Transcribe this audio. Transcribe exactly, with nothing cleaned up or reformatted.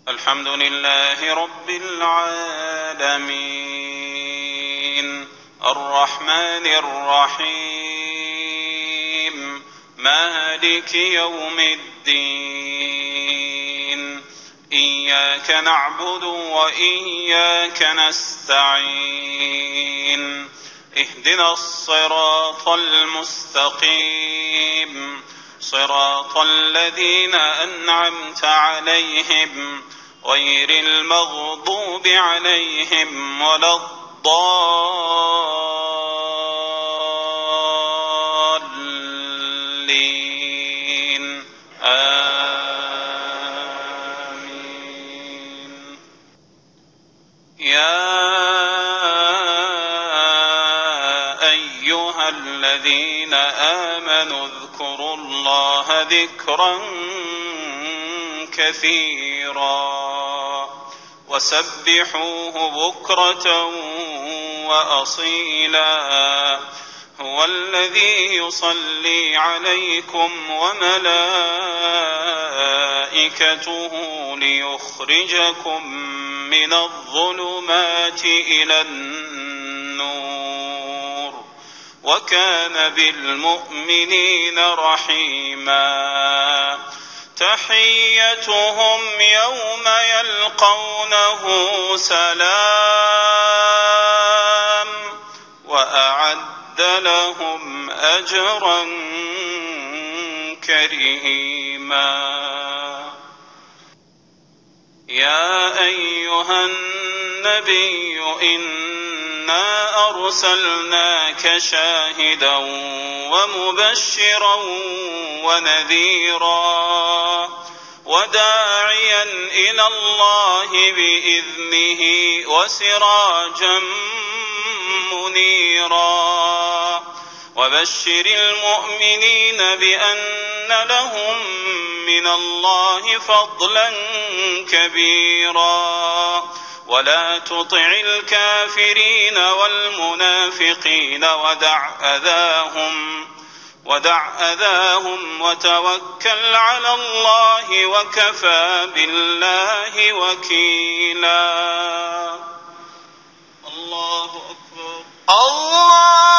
الحمد لله رب العالمين الرحمن الرحيم مالك يوم الدين إياك نعبد وإياك نستعين اهدنا الصراط المستقيم صراط الذين أنعمت عليهم غير المغضوب عليهم ولا الضالين آمين. يا أيها الذين آمنوا اذكروا الله ذكرا كثيرا وسبحوه بكرة وأصيلا هو الذي يصلي عليكم وملائكته ليخرجكم من الظلمات إلى النور وكان بالمؤمنين رحيما تحيتهم يوم يلقونه سلام وأعد لهم أجرا كريما. يا أيها النبي إنا أرسلناك شاهدا ومبشرا ونذيرا وداعيا إلى الله بإذنه وسراجا منيرا وبشر المؤمنين بأن لهم من الله فضلا كبيرا ولا تطع الكافرين والمنافقين ودع أذاهم ودع أذاهم وتوكل على الله وكفى بالله وكيلا. الله أكبر. الله